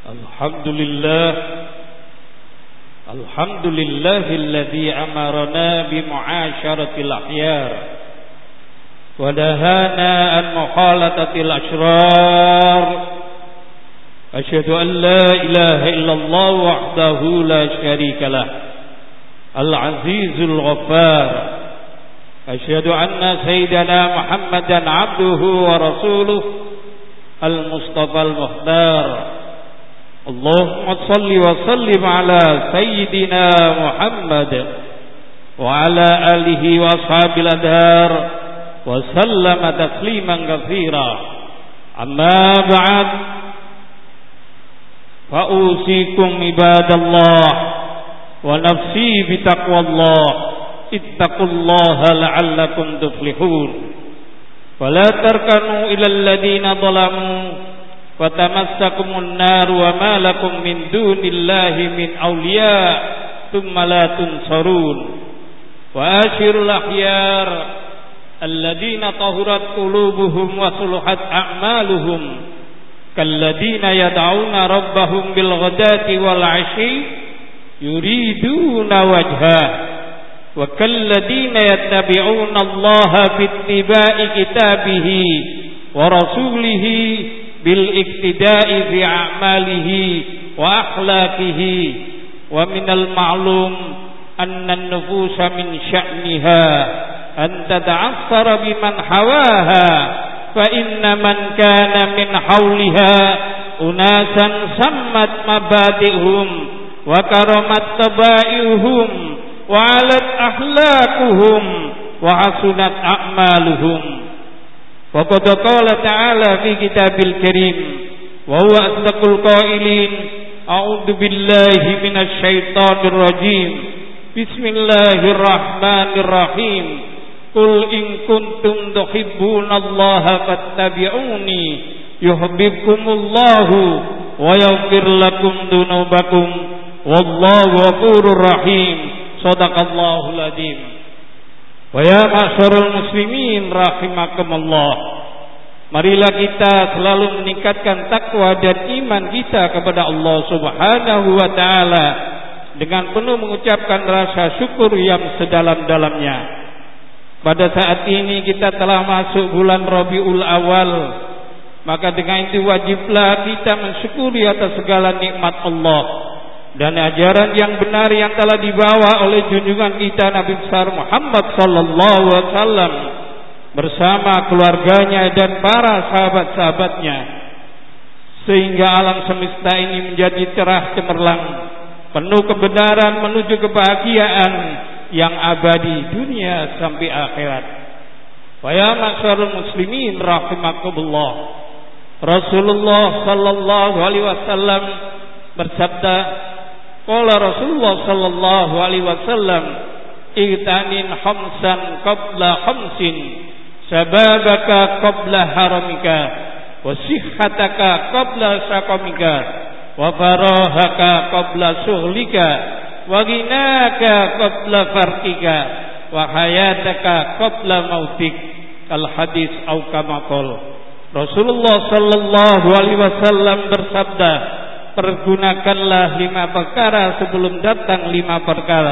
Alhamdulillah Alhamdulillahilladzi amarna bimu'asyaratil akhyar wa dahana an mukhalatatil ashrar. Asyhadu an la ilaha illallah wahdahu la syarikalah al-azizul ghaffar. Asyhadu anna sayyidana Muhammadan abduhu wa rasuluh al-mustafa al-mukhtar. Allahumma salli wa sallim ala sayyidina Muhammad wa ala alihi wa ashabil adhar wa sallama tasliman katsira. Amma ba'd, fa usikum ibadallah wa nafsi bitaqwallah. Ittaqullaha la'allakum tuflihun. Wa la tarkanu ilal ladina zalamu fatamassakumun nar wa ma lakum min dunillahi min awliya thumma la tunsarun. Wa ashirul akhyar alladina tahurat qulubuhum wa suluhat a'maluhum kalladina yad'una rabbahum bil ghadati wal 'ashi yuriduna wajha wa kalladina yattabi'una allaha bittiba'i kitabihi wa rasulihi bil iktida'i fi a'malihi wa akhlaqihi. Wa minal ma'lum anna an-nufusa min sya'niha an tata'assara biman hawaha fa inna man kana min hawliha unasan sammat mabadi'hum wa karamat taba'i'uhum wa 'alat akhlaquhum wa hasunat a'maluhum. Wa qad qala ta'ala fi kitabil karim wa huwa asdaqul qailin a'udzu billahi minasy syaithanir rajim. Bismillahirrahmanirrahim. Qul in kuntum tuhibbunallaha fattabi'uni yuhibbukumullahu wa yaghfir lakum dzunubakum wallahu ghafurur rahim. Shadaqallahul adzim. Wa ya ma'syarul muslimin rahimakumullah, marilah kita selalu meningkatkan takwa dan iman kita kepada Allah Subhanahu wa taala dengan penuh mengucapkan rasa syukur yang sedalam-dalamnya. Pada saat ini kita telah masuk bulan Rabiul Awal, maka dengan itu wajiblah kita mensyukuri atas segala nikmat Allah dan ajaran yang benar yang telah dibawa oleh junjungan kita Nabi besar Muhammad sallallahu alaihi wasallam bersama keluarganya dan para sahabat-sahabatnya, sehingga alam semesta ini menjadi cerah cemerlang, penuh kebenaran menuju kebahagiaan yang abadi dunia sampai akhirat. Wa ya ma'syarul muslimin rahimakumullah, Rasulullah sallallahu alaihi wasallam bersabda, qala Rasulullah sallallahu alaihi wasallam, igtanim khamsan qabla khamsin, sababaka qabla haramika, wa sihhataka qabla saqamika, wa farahaka qabla sughlika, wa ghinaka qabla farqika, wa hayataka qabla mautik. Al hadis au kama qala. Rasulullah sallallahu alaihi wasallam bersabda, pergunakanlah 5 perkara sebelum datang 5 perkara.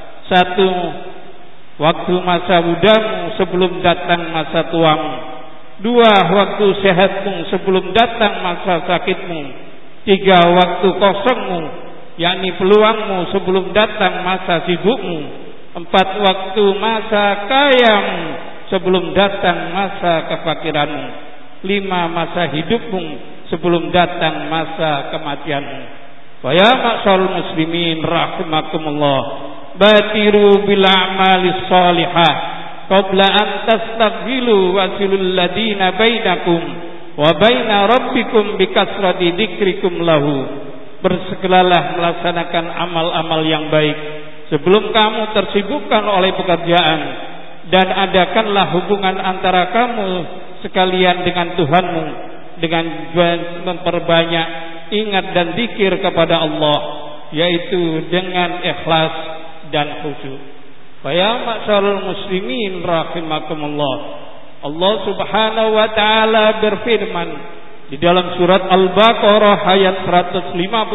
1. Waktu masa mudamu sebelum datang masa tuamu. 2. Waktu sehatmu sebelum datang masa sakitmu. 3. Waktu kosongmu, yakni peluangmu sebelum datang masa sibukmu. 4. Waktu masa kayamu sebelum datang masa kefakiranmu. 5. Masa hidupmu sebelum datang masa kematianmu. Wa ya ma'syarul muslimin rahimakumullah, batiru bil a'malis shalihah qabla an tastaghfilu wasilul ladina bainakum wa baina rabbikum bikasrati dzikrikum lahu. Bersegeralah melaksanakan amal-amal yang baik sebelum kamu tersibukkan oleh pekerjaan, dan adakanlah hubungan antara kamu sekalian dengan Tuhanmu dengan memperbanyak ingat dan zikir kepada Allah, yaitu dengan ikhlas dan khusyuk. Fa ya ma'syarul muslimin rahimakumullah, Allah Subhanahu wa taala berfirman, di dalam surat Al-Baqarah ayat 155.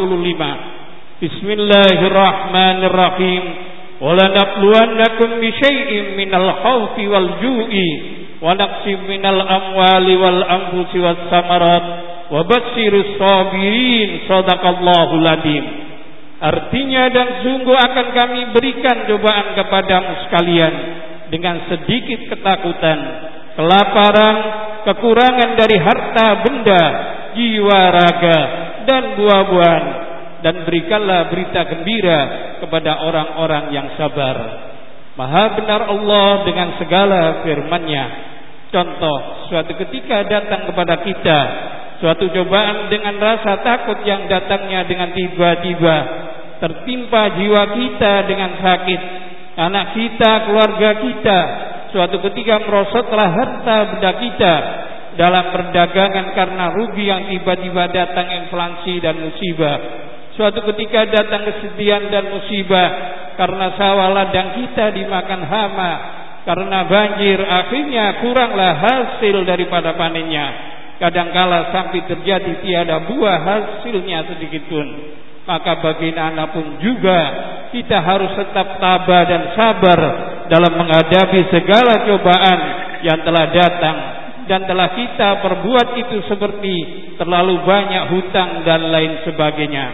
Bismillahirrahmanirrahim. Walanabluwannakum bisyai'im minal khawfi wal ju'i wa naqsim minal amwali wal anfusi was samarat wa basyirus sabirin. Shadaqallahul adzim. Artinya, dan sungguh akan kami berikan cobaan kepadamu sekalian dengan sedikit ketakutan, kelaparan, kekurangan dari harta benda, jiwa raga, dan buah-buahan, dan berikanlah berita gembira kepada orang-orang yang sabar. Maha benar Allah dengan segala firman-Nya. Contoh, suatu ketika datang kepada kita suatu cobaan dengan rasa takut yang datangnya dengan tiba-tiba, tertimpa jiwa kita dengan sakit, anak kita, keluarga kita. Suatu ketika merosotlah harta benda kita dalam perdagangan karena rugi yang tiba-tiba datang, inflasi dan musibah. Suatu ketika datang kesedihan dan musibah karena sawah ladang kita dimakan hama, karena banjir, akhirnya kuranglah hasil daripada panennya. Kadangkala sampai terjadi tiada buah hasilnya sedikitpun. Maka bagaimanapun juga kita harus tetap tabah dan sabar dalam menghadapi segala cobaan yang telah datang dan telah kita perbuat itu, seperti terlalu banyak hutang dan lain sebagainya.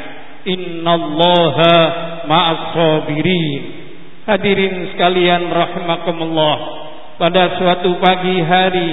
Innallaha ma'as sabirin. Hadirin sekalian rahimakumullah, pada suatu pagi hari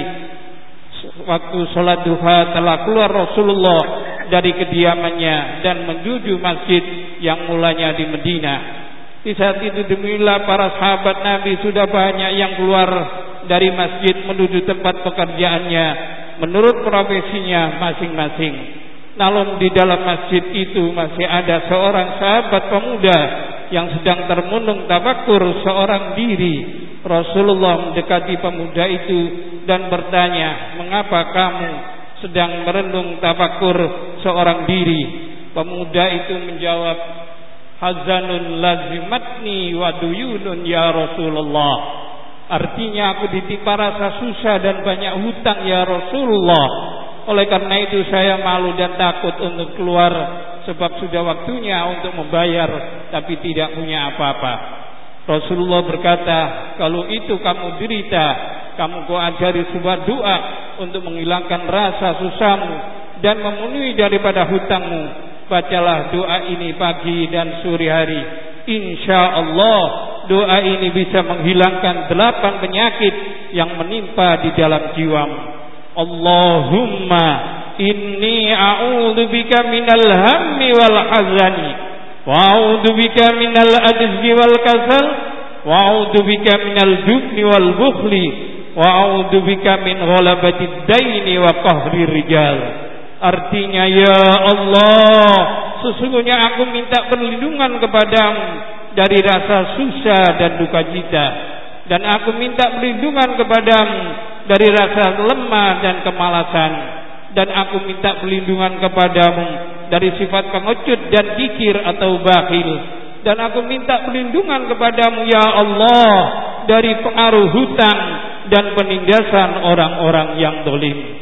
waktu sholat duha telah keluar Rasulullah dari kediamannya dan menuju masjid yang mulanya di Madinah. Di saat itu demikianlah para sahabat Nabi sudah banyak yang keluar dari masjid menuju tempat pekerjaannya menurut profesinya masing-masing. Namun di dalam masjid itu masih ada seorang sahabat pemuda yang sedang termenung tafakkur seorang diri. Rasulullah mendekati pemuda itu dan bertanya, "Mengapa kamu sedang merenung tafakkur seorang diri?" Pemuda itu menjawab, "Hazanun lazimatni wa duyunun ya Rasulullah." Artinya, aku ditimpa rasa susah dan banyak hutang ya Rasulullah. Oleh karena itu saya malu dan takut untuk keluar, sebab sudah waktunya untuk membayar tapi tidak punya apa-apa. Rasulullah berkata, "Kalau itu kamu derita, kamu kau ajari sebuah doa untuk menghilangkan rasa susahmu dan memenuhi daripada hutangmu. Bacalah doa ini pagi dan sore hari. Insya Allah doa ini bisa menghilangkan 8 penyakit yang menimpa di dalam jiwamu. Allahumma inni a'udzubika minal hammi wal hazani, wa a'udzubika minal ajzi wal kasal, wa a'udzubika minal jubni wal bukhli, wa a'udzubika min ghalabatid daini wa qahrir rijal." Artinya, ya Allah, sesungguhnya aku minta perlindungan kepadamu dari rasa susah dan duka cita, dan aku minta perlindungan kepadamu dari rasa lemah dan kemalasan, dan aku minta perlindungan kepadamu dari sifat pengecut dan kikir atau bakhil, dan aku minta perlindungan kepadamu ya Allah dari pengaruh hutang dan penindasan orang-orang yang zalim.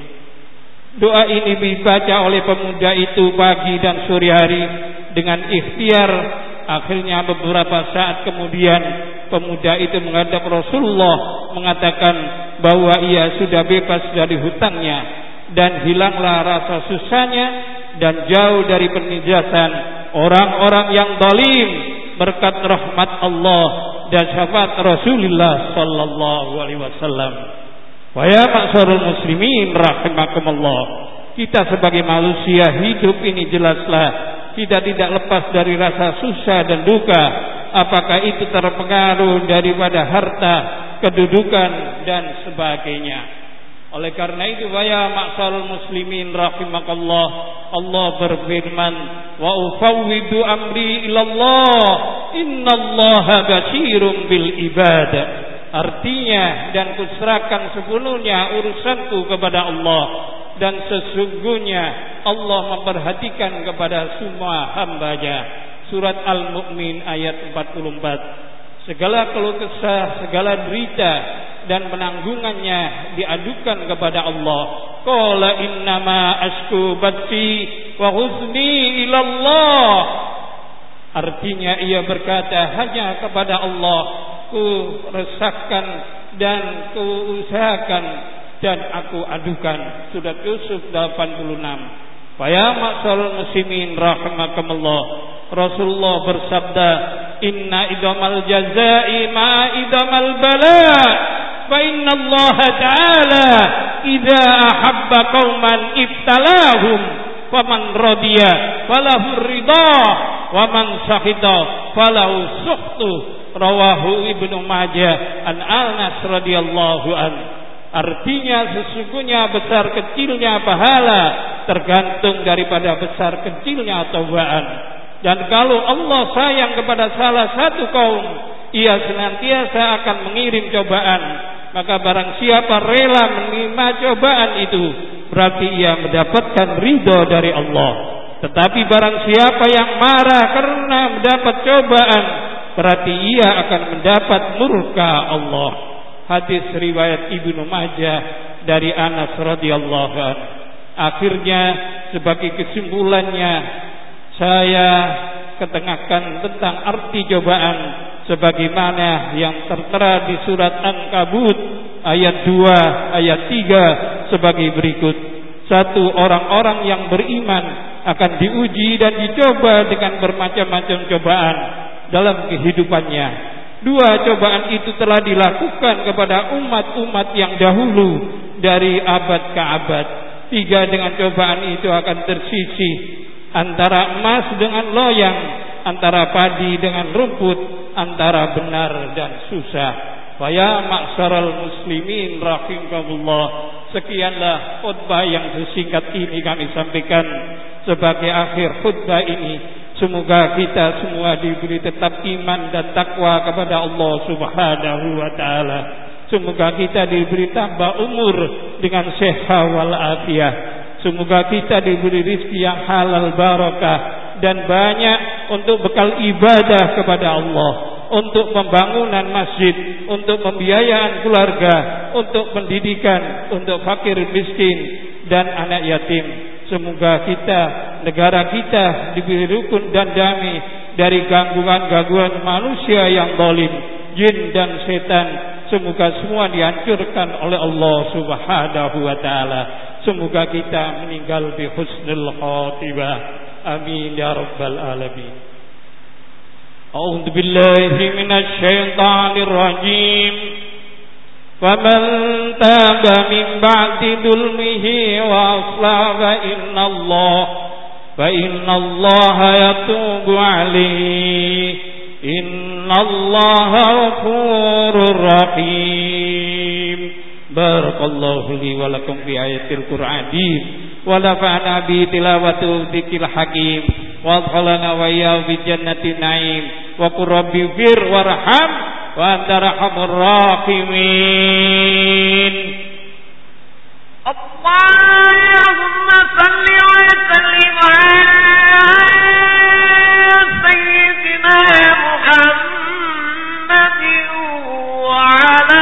Doa ini dibaca oleh pemuda itu pagi dan sore hari dengan ikhtiar. Akhirnya beberapa saat kemudian pemuda itu menghadap Rasulullah mengatakan bahwa ia sudah bebas dari hutangnya dan hilanglah rasa susahnya dan jauh dari penindasan orang-orang yang zalim berkat rahmat Allah dan syafaat Rasulullah sallallahu alaihi wasallam. Wa ya ma'syarul muslimin rahimakumullah, kita sebagai manusia hidup ini jelaslah kita tidak lepas dari rasa susah dan duka, apakah itu terpengaruh daripada harta, kedudukan dan sebagainya. Oleh karena itu, ya ma'syarul muslimin rahimakallah, Allah berfirman, "Wa ufawwidu amri ilallah, innallaha basyirun bil ibad." Artinya, dan kuserahkan sepenuhnya urusanku kepada Allah, dan sesungguhnya Allah memperhatikan kepada semua hamba-Nya. Surat Al-Mu'min ayat 44. Segala keluh kesah, segala derita dan penanggungannya diadukan kepada Allah. Qala innama ashku bathi wa huzni ila Allah. Artinya ia berkata, hanya kepada Allah ku resahkan dan ku usahakan dan aku adukan. Surat Yusuf 86. Ya ma'syarul muslimin rahimakumullah. Rasulullah bersabda, inna idamal jazai ma idamal bala. Fa inna Allah ta'ala idza ahabba qauman ibtalahum faman radiya falahu ridha wa man sakhita falahu sukhtu. Rawahu Ibnu Majah an Anas radhiyallahu anhu. Artinya sesungguhnya besar kecilnya pahala tergantung daripada besar kecilnya taubaan. Dan kalau Allah sayang kepada salah satu kaum, ia senantiasa akan mengirim cobaan. Maka barang siapa rela menerima cobaan itu, berarti ia mendapatkan ridho dari Allah. Tetapi barang siapa yang marah karena mendapat cobaan, berarti ia akan mendapat murka Allah. Hadis riwayat Ibnu Majah dari Anas radhiyallahu anhu. Akhirnya sebagai kesimpulannya, saya ketengahkan tentang arti cobaan sebagaimana yang tertera di surat Ankabut ayat 2 ayat 3 sebagai berikut. 1. Orang-orang yang beriman akan diuji dan dicoba dengan bermacam-macam cobaan dalam kehidupannya. 2. Cobaan itu telah dilakukan kepada umat-umat yang dahulu dari abad ke abad. 3. Dengan cobaan itu akan tersisih antara emas dengan loyang, antara padi dengan rumput, antara benar dan susah. Ya ma'syaral muslimin rahimakumullah. Sekianlah khutbah yang sesingkat ini kami sampaikan sebagai akhir khutbah ini. Semoga kita semua diberi tetap iman dan takwa kepada Allah Subhanahu wa taala. Semoga kita diberi tambah umur dengan sehat wal afiat. Semoga kita diberi rezeki yang halal barakah dan banyak untuk bekal ibadah kepada Allah, untuk pembangunan masjid, untuk pembiayaan keluarga, untuk pendidikan, untuk fakir miskin dan anak yatim. Semoga kita, negara kita diberi rukun dan damai dari gangguan-gangguan manusia yang zalim, jin dan setan. Semoga semua dihancurkan oleh Allah Subhanahu wa taala. Semoga kita meninggal bi husnul khatimah. Amin ya rabbal alamin. A'udzu billahi minasy syaithanir rajim. Faman taba min ba'di dzulmihi wa aslaha fa innallaha yatubu 'alaihi. Innallaha ghafurur rahim. Barakallahu li wa lakum fi ayatil Qur'ani wa nafa'ana bi tilawati dzikril hakim wa adkhalana wa iyyahu bi jannatin na'im wa qur rabbi fir warham wa anta arhamur rahimin. Allahumma salli wa sallim ala sayyidina Muhammadin wa ala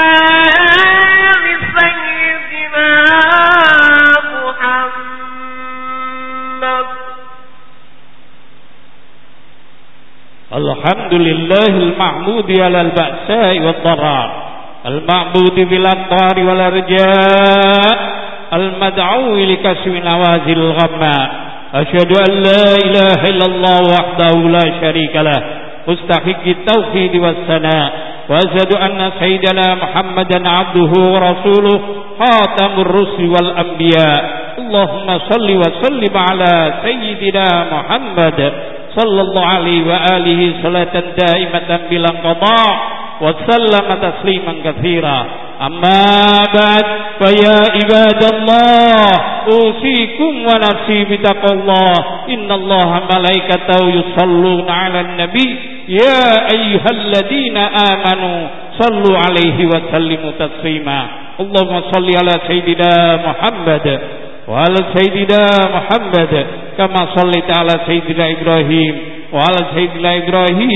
Alhamdulillahil mahmudi alal ba'sa'i wad dharra, al-ma'budi bil aqtari wal arja', al-mad'u li kaswi nawazil ghamma. Asyhadu an la ilaha illallah wahdahu la syarika lah, mustahiqqit tauhid was sana', wa asyhadu anna sayyidana Muhammadan 'abduhu wa rasuluh, khatamur rusuli wal anbiya'. Allahumma salli wa sallim ala sayyidina Muhammad sallallahu alaihi wa alihi salatan daimatan bilang qada wa sallama tasliman katsira. Amma ba'd, fa ya ibadallah, usikum wa nafsi bitaqallah. Innallaha malaikatahu yusalluna 'alan nabi ya ayyuhalladzina amanu sallu alaihi wa sallimu taslima. Allahumma salli ala sayyidina Muhammad wa ala sayyidina Muhammad kama shallaita ala sayyidina Ibrahim wa ala sayyidina Ibrahim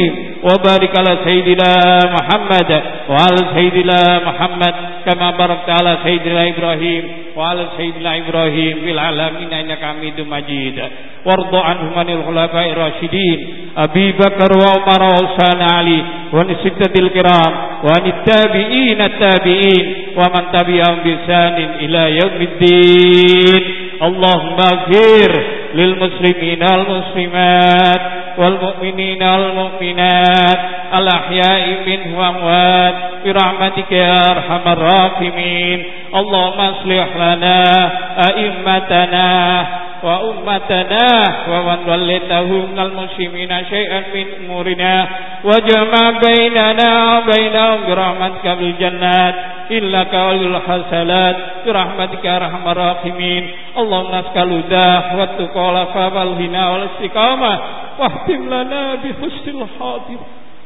wa barik ala sayyidina Muhammad wa ala sayyidina Muhammad kama barakta ala sayyidina Ibrahim wa ala sayyidina Ibrahim fil alamin innaka Hamidum Majid. Warḍa anhum anil khulafa'ir rasyidin Abi Bakar wa Umar wa Utsman Ali wa sittatil kiram wa tabi'in at-tabi'in wa man tabi'ahum bi ihsanin ila yaumiddin. Allahumma ighfir lil muslimin wal muslimat wal mu'minin wal mu'minat al ahya'i minhum wa amwat bi rahmatika ya arhamar rahimin. Allahumma aslih lana a'immatana wa ummatana wa man wallitahu minal muslimina syai'an min umurina wa jama' bainana wa bainahum bi rahmatika bil jannat innaka waliyul hasanat bi rahmatika arhamar rahimin. Allahumma nas'aluka wa tuqala wal hina wal istiqamah wahtim lana bi husnil khatir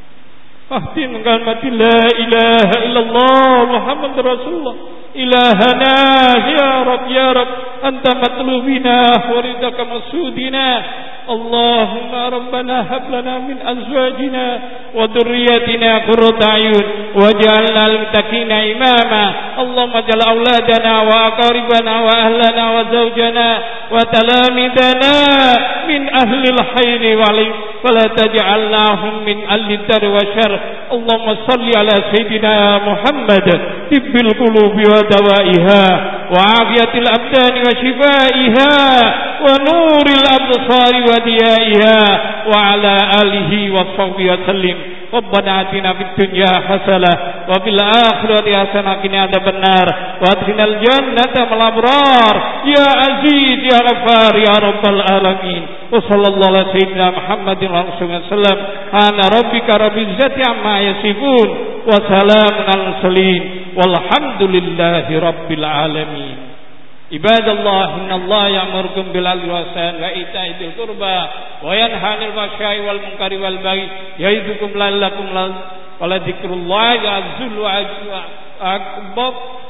wahtim kalimati la ilaha illallah Muhammadur Rasulullah ilahana ya Rabb anta matlubina wa ridaka masudina. Allahumma rabbana hab lana min azwajina wa dhurriyyatina qurrata a'yun waj'alna lil muttaqina imama. Allahumma ja'al auladana wa aqaribana wa ahlana wa zawjana wa talamidana min ahli al-khair wa la taj'alnahum min ahli ad-dar wa syarr. Allahumma salli ala sayyidina Muhammad tibbil qulubi wa dawaiha wa afiyatil abdani wa shifaiha wa nuril absari wa diyaiha wa ala alihi wa sahbihi wa sallim. Rabbana atina fid dunya hasanah wa fil akhirati hasanah wa qina adzabannar wa adkhilnal jannata ma'al abrar ya aziz ya ghaffar ya rabbal alamin. Wa sallallahu ala sayyidina Muhammadin wa alihi wasallam. Ana rabbika rabbil izzati amma yasifun wa salamun alal mursalin walhamdulillahi rabbil alamin. Ibadallah innallaha ya'murukum bil 'adli wal ihsani wa ita'i dzil qurba wa yanha 'anil fahsya'i wal munkari wal baghi ya'idukum la'allakum wa la dzikrullahi akbar.